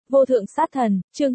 Vô thượng sát thần, chương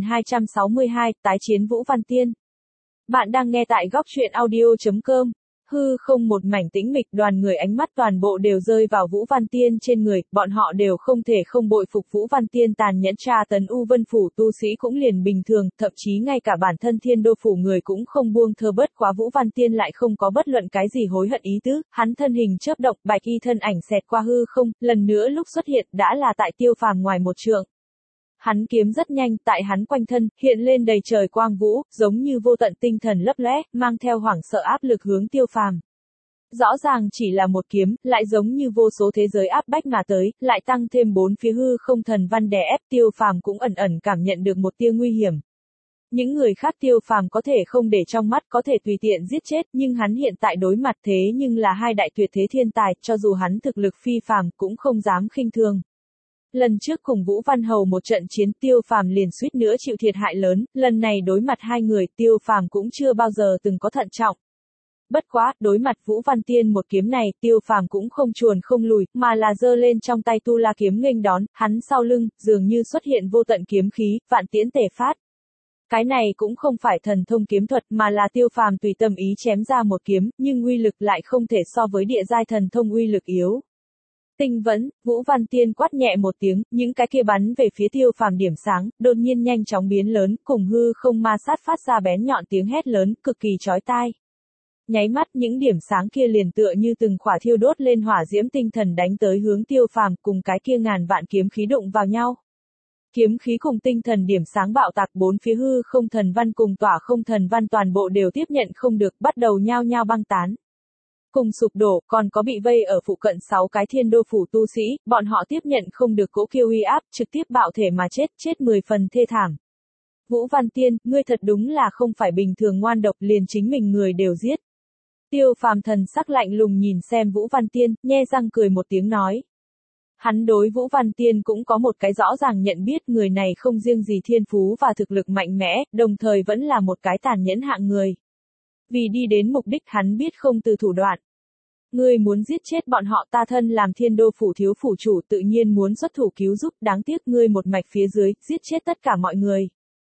2262, tái chiến Vũ Văn Tiên. Bạn đang nghe tại góc truyện audio.com. Hư không một mảnh tĩnh mịch, đoàn người ánh mắt toàn bộ đều rơi vào Vũ Văn Tiên trên người, bọn họ đều không thể không bội phục Vũ Văn Tiên tàn nhẫn tra tấn U Vân Phủ tu sĩ cũng liền bình thường, thậm chí ngay cả bản thân Thiên Đô Phủ người cũng không buông thơ, bất quá Vũ Văn Tiên lại không có bất luận cái gì hối hận ý tứ, hắn thân hình chớp động, bạch y thân ảnh xẹt qua hư không, lần nữa lúc xuất hiện đã là tại Tiêu Phàm ngoài một trượng. Hắn kiếm rất nhanh, tại hắn quanh thân, hiện lên đầy trời quang vũ, giống như vô tận tinh thần lấp lóe, mang theo hoảng sợ áp lực hướng Tiêu Phàm. Rõ ràng chỉ là một kiếm, lại giống như vô số thế giới áp bách mà tới, lại tăng thêm bốn phía hư không thần văn đè ép, Tiêu Phàm cũng ẩn ẩn cảm nhận được một tia nguy hiểm. Những người khác Tiêu Phàm có thể không để trong mắt, có thể tùy tiện giết chết, nhưng hắn hiện tại đối mặt thế nhưng là hai đại tuyệt thế thiên tài, cho dù hắn thực lực phi phàm cũng không dám khinh thường. Lần trước cùng Vũ Văn Hầu một trận chiến, Tiêu Phàm liền suýt nữa chịu thiệt hại lớn, lần này đối mặt hai người, Tiêu Phàm cũng chưa bao giờ từng có thận trọng. Bất quá, đối mặt Vũ Văn Tiên một kiếm này, Tiêu Phàm cũng không chuồn không lùi, mà là giơ lên trong tay Tu La kiếm nghênh đón, hắn sau lưng, dường như xuất hiện vô tận kiếm khí, vạn tiễn tề phát. Cái này cũng không phải thần thông kiếm thuật, mà là Tiêu Phàm tùy tâm ý chém ra một kiếm, nhưng uy lực lại không thể so với địa giai thần thông uy lực yếu. Tinh vẫn, Vũ Văn Tiên quát nhẹ một tiếng, những cái kia bắn về phía Tiêu Phàm điểm sáng, đột nhiên nhanh chóng biến lớn, cùng hư không ma sát phát ra bén nhọn tiếng hét lớn, cực kỳ chói tai. Nháy mắt những điểm sáng kia liền tựa như từng khỏa thiêu đốt lên hỏa diễm tinh thần đánh tới hướng Tiêu Phàm, cùng cái kia ngàn vạn kiếm khí đụng vào nhau. Kiếm khí cùng tinh thần điểm sáng bạo tạc, bốn phía hư không thần văn cùng tỏa không thần văn toàn bộ đều tiếp nhận không được, bắt đầu nhao nhao băng tán. Cùng sụp đổ, còn có bị vây ở phụ cận 6 cái Thiên Đô Phủ tu sĩ, bọn họ tiếp nhận không được cỗ kiêu uy áp, trực tiếp bạo thể mà chết 10 phần thê thảm. Vũ Văn Tiên, ngươi thật đúng là không phải bình thường ngoan độc, liền chính mình người đều giết. Tiêu Phàm thần sắc lạnh lùng nhìn xem Vũ Văn Tiên, nhe răng cười một tiếng nói. Hắn đối Vũ Văn Tiên cũng có một cái rõ ràng nhận biết, người này không riêng gì thiên phú và thực lực mạnh mẽ, đồng thời vẫn là một cái tàn nhẫn hạng người. Vì đi đến mục đích hắn biết không từ thủ đoạn. Ngươi muốn giết chết bọn họ, ta thân làm Thiên Đô Phủ thiếu phủ chủ tự nhiên muốn xuất thủ cứu giúp, đáng tiếc ngươi một mạch phía dưới, giết chết tất cả mọi người.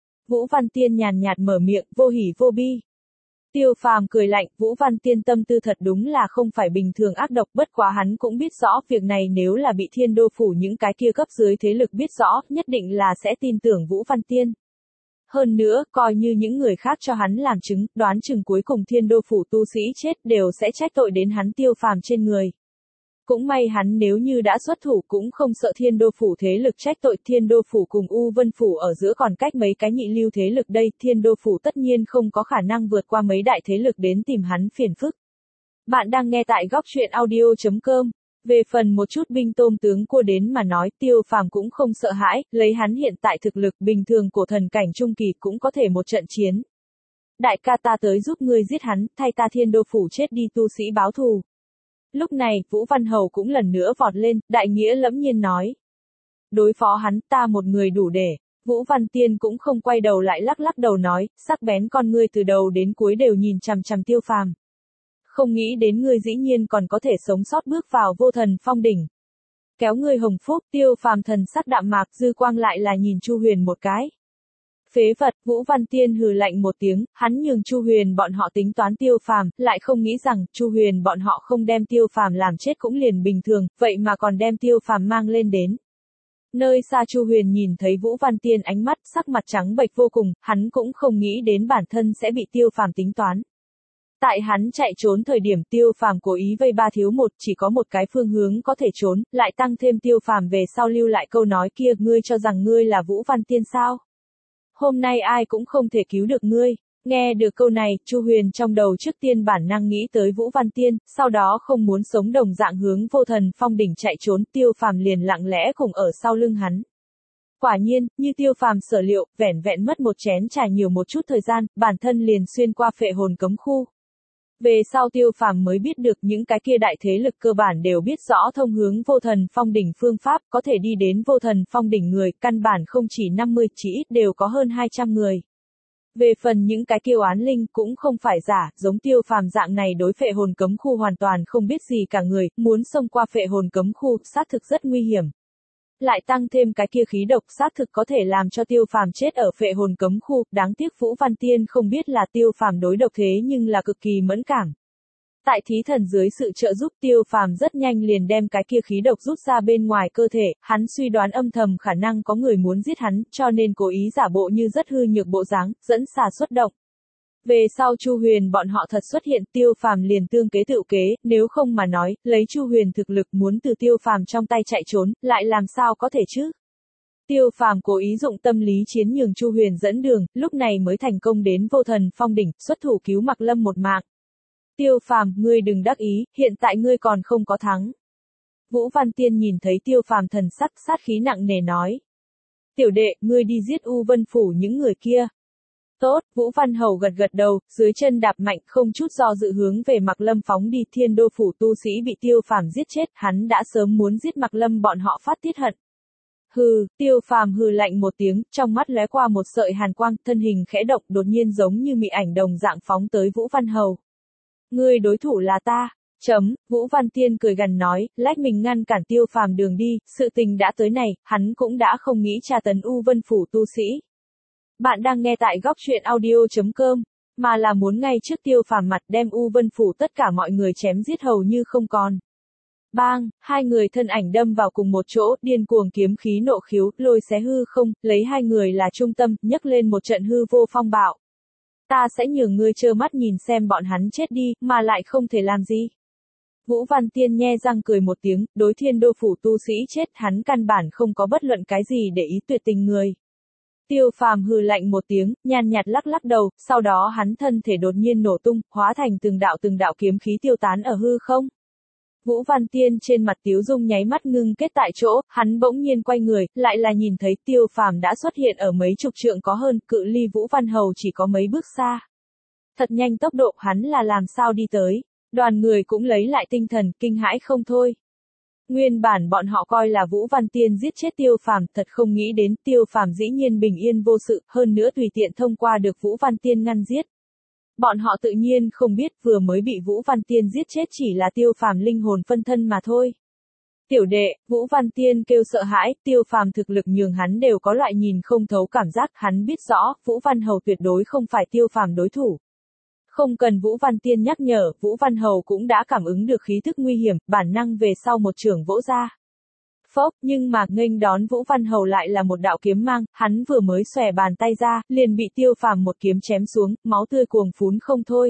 Vũ Văn Tiên nhàn nhạt mở miệng, vô hỉ vô bi. Tiêu Phàm cười lạnh, Vũ Văn Tiên tâm tư thật đúng là không phải bình thường ác độc, bất quá hắn cũng biết rõ việc này nếu là bị Thiên Đô Phủ những cái kia cấp dưới thế lực biết rõ, nhất định là sẽ tin tưởng Vũ Văn Tiên. Hơn nữa, coi như những người khác cho hắn làm chứng, đoán chừng cuối cùng Thiên Đô Phủ tu sĩ chết đều sẽ trách tội đến hắn Tiêu Phàm trên người. Cũng may hắn nếu như đã xuất thủ cũng không sợ Thiên Đô Phủ thế lực trách tội, Thiên Đô Phủ cùng U Vân Phủ ở giữa còn cách mấy cái nhị lưu thế lực đây, Thiên Đô Phủ tất nhiên không có khả năng vượt qua mấy đại thế lực đến tìm hắn phiền phức. Bạn đang nghe tại góc truyện audio.com. Về phần một chút binh tôm tướng cua đến mà nói, Tiêu Phàm cũng không sợ hãi, lấy hắn hiện tại thực lực bình thường của thần cảnh trung kỳ cũng có thể một trận chiến. Đại ca, ta tới giúp ngươi giết hắn, thay ta Thiên Đô Phủ chết đi tu sĩ báo thù. Lúc này, Vũ Văn Hầu cũng lần nữa vọt lên, đại nghĩa lẫm nhiên nói. Đối phó hắn, ta một người đủ để. Vũ Văn Tiên cũng không quay đầu lại, lắc lắc đầu nói, sắc bén con ngươi từ đầu đến cuối đều nhìn chằm chằm Tiêu Phàm. Không nghĩ đến ngươi dĩ nhiên còn có thể sống sót bước vào vô thần phong đỉnh. Kéo ngươi hồng phúc, Tiêu Phàm thần sắc đạm mạc, dư quang lại là nhìn Chu Huyền một cái. Phế vật, Vũ Văn Tiên hừ lạnh một tiếng, hắn nhường Chu Huyền bọn họ tính toán Tiêu Phàm, lại không nghĩ rằng Chu Huyền bọn họ không đem Tiêu Phàm làm chết cũng liền bình thường, vậy mà còn đem Tiêu Phàm mang lên đến. Nơi xa Chu Huyền nhìn thấy Vũ Văn Tiên ánh mắt, sắc mặt trắng bệch vô cùng, hắn cũng không nghĩ đến bản thân sẽ bị Tiêu Phàm tính toán. Tại hắn chạy trốn thời điểm, Tiêu Phàm cố ý vây ba thiếu một, chỉ có một cái phương hướng có thể trốn, lại tăng thêm Tiêu Phàm về sau lưu lại câu nói kia, ngươi cho rằng ngươi là Vũ Văn Tiên sao? Hôm nay ai cũng không thể cứu được ngươi. Nghe được câu này, Chu Huyền trong đầu trước tiên bản năng nghĩ tới Vũ Văn Tiên, sau đó không muốn sống đồng dạng hướng vô thần phong đỉnh chạy trốn, Tiêu Phàm liền lặng lẽ cùng ở sau lưng hắn. Quả nhiên, như Tiêu Phàm sở liệu, vẻn vẹn mất một chén trà nhiều một chút thời gian, bản thân liền xuyên qua phệ hồn cấm khu. Về sau Tiêu Phàm mới biết được những cái kia đại thế lực cơ bản đều biết rõ thông hướng vô thần phong đỉnh phương pháp, có thể đi đến vô thần phong đỉnh người, căn bản không chỉ 50, chỉ ít đều có hơn 200 người. Về phần những cái kia oán linh cũng không phải giả, giống Tiêu Phàm dạng này đối phệ hồn cấm khu hoàn toàn không biết gì cả người, muốn xông qua phệ hồn cấm khu, xác thực rất nguy hiểm. lại tăng thêm cái kia khí độc xác thực có thể làm cho Tiêu Phàm chết ở phệ hồn cấm khu, đáng tiếc Vũ Văn Tiên không biết là Tiêu Phàm đối độc thế nhưng là cực kỳ mẫn cảm. Tại thí thần dưới sự trợ giúp Tiêu Phàm rất nhanh liền đem cái kia khí độc rút ra bên ngoài cơ thể, hắn suy đoán âm thầm khả năng có người muốn giết hắn, cho nên cố ý giả bộ như rất hư nhược bộ dáng, dẫn xà xuất động. Về sau Chu Huyền bọn họ thật xuất hiện, Tiêu Phàm liền tương kế tự kế, nếu không mà nói, lấy Chu Huyền thực lực muốn từ Tiêu Phàm trong tay chạy trốn, lại làm sao có thể chứ? Tiêu Phàm cố ý dụng tâm lý chiến nhường Chu Huyền dẫn đường, lúc này mới thành công đến Vô Thần Phong đỉnh, xuất thủ cứu Mạc Lâm một mạng. Tiêu Phàm, ngươi đừng đắc ý, hiện tại ngươi còn không có thắng. Vũ Văn Tiên nhìn thấy Tiêu Phàm thần sắc, sát khí nặng nề nói. Tiểu đệ, ngươi đi giết U Vân Phủ những người kia. Tốt, Vũ Văn Hầu gật gật đầu, dưới chân đạp mạnh, không chút do dự hướng về Mạc Lâm phóng đi. Thiên Đô Phủ tu sĩ bị Tiêu Phàm giết chết, hắn đã sớm muốn giết Mạc Lâm bọn họ phát tiết hận. Hừ, Tiêu Phàm hừ lạnh một tiếng, trong mắt lóe qua một sợi hàn quang, thân hình khẽ động, đột nhiên giống như mị ảnh đồng dạng phóng tới Vũ Văn Hầu. Ngươi đối thủ là ta. Vũ Văn Tiên cười gằn nói, lách mình ngăn cản Tiêu Phàm đường đi, sự tình đã tới này, hắn cũng đã không nghĩ tra tấn U Vân Phủ tu sĩ. Bạn đang nghe tại góc truyện audio.com, mà là muốn ngay trước Tiêu Phàm mặt đem U Vân Phủ tất cả mọi người chém giết hầu như không còn. Bang, hai người thân ảnh đâm vào cùng một chỗ, điên cuồng kiếm khí nộ khiếu, lôi xé hư không, lấy hai người là trung tâm, nhấc lên một trận hư vô phong bạo. Ta sẽ nhường ngươi trơ mắt nhìn xem bọn hắn chết đi, mà lại không thể làm gì. Vũ Văn Tiên nhe răng cười một tiếng, đối Thiên Đô Phủ tu sĩ chết hắn căn bản không có bất luận cái gì để ý tuyệt tình người. Tiêu Phàm hừ lạnh một tiếng, nhàn nhạt lắc lắc đầu, sau đó hắn thân thể đột nhiên nổ tung, hóa thành từng đạo kiếm khí tiêu tán ở hư không. Vũ Văn Tiên trên mặt tiếu dung nháy mắt ngưng kết tại chỗ, hắn bỗng nhiên quay người, lại là nhìn thấy Tiêu Phàm đã xuất hiện ở mấy chục trượng có hơn, cự ly Vũ Văn Hầu chỉ có mấy bước xa. Thật nhanh tốc độ, hắn là làm sao đi tới. Đoàn người cũng lấy lại tinh thần, kinh hãi không thôi. Nguyên bản bọn họ coi là Vũ Văn Tiên giết chết Tiêu Phàm, thật không nghĩ đến Tiêu Phàm dĩ nhiên bình yên vô sự, hơn nữa tùy tiện thông qua được Vũ Văn Tiên ngăn giết. Bọn họ tự nhiên không biết vừa mới bị Vũ Văn Tiên giết chết chỉ là Tiêu Phàm linh hồn phân thân mà thôi. Tiểu đệ, Vũ Văn Tiên kêu sợ hãi, Tiêu Phàm thực lực nhường hắn đều có loại nhìn không thấu cảm giác, hắn biết rõ, Vũ Văn Hầu tuyệt đối không phải Tiêu Phàm đối thủ. Không cần Vũ Văn Tiên nhắc nhở, Vũ Văn Hầu cũng đã cảm ứng được khí thức nguy hiểm, bản năng về sau một chưởng vỗ ra. Phốc, nhưng mà nghênh đón Vũ Văn Hầu lại là một đạo kiếm mang, hắn vừa mới xòe bàn tay ra, liền bị Tiêu Phàm một kiếm chém xuống, máu tươi cuồng phún không thôi.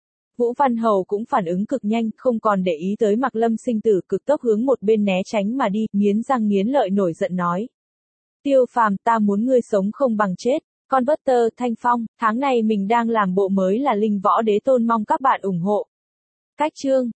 Vũ Văn Hầu cũng phản ứng cực nhanh, không còn để ý tới Mạc Lâm sinh tử, cực tốc hướng một bên né tránh mà đi, nghiến răng nghiến lợi nổi giận nói. Tiêu Phàm, ta muốn ngươi sống không bằng chết. Converter, Thanh Phong, tháng này mình đang làm bộ mới là Linh Võ Đế Tôn, mong các bạn ủng hộ. Cách chương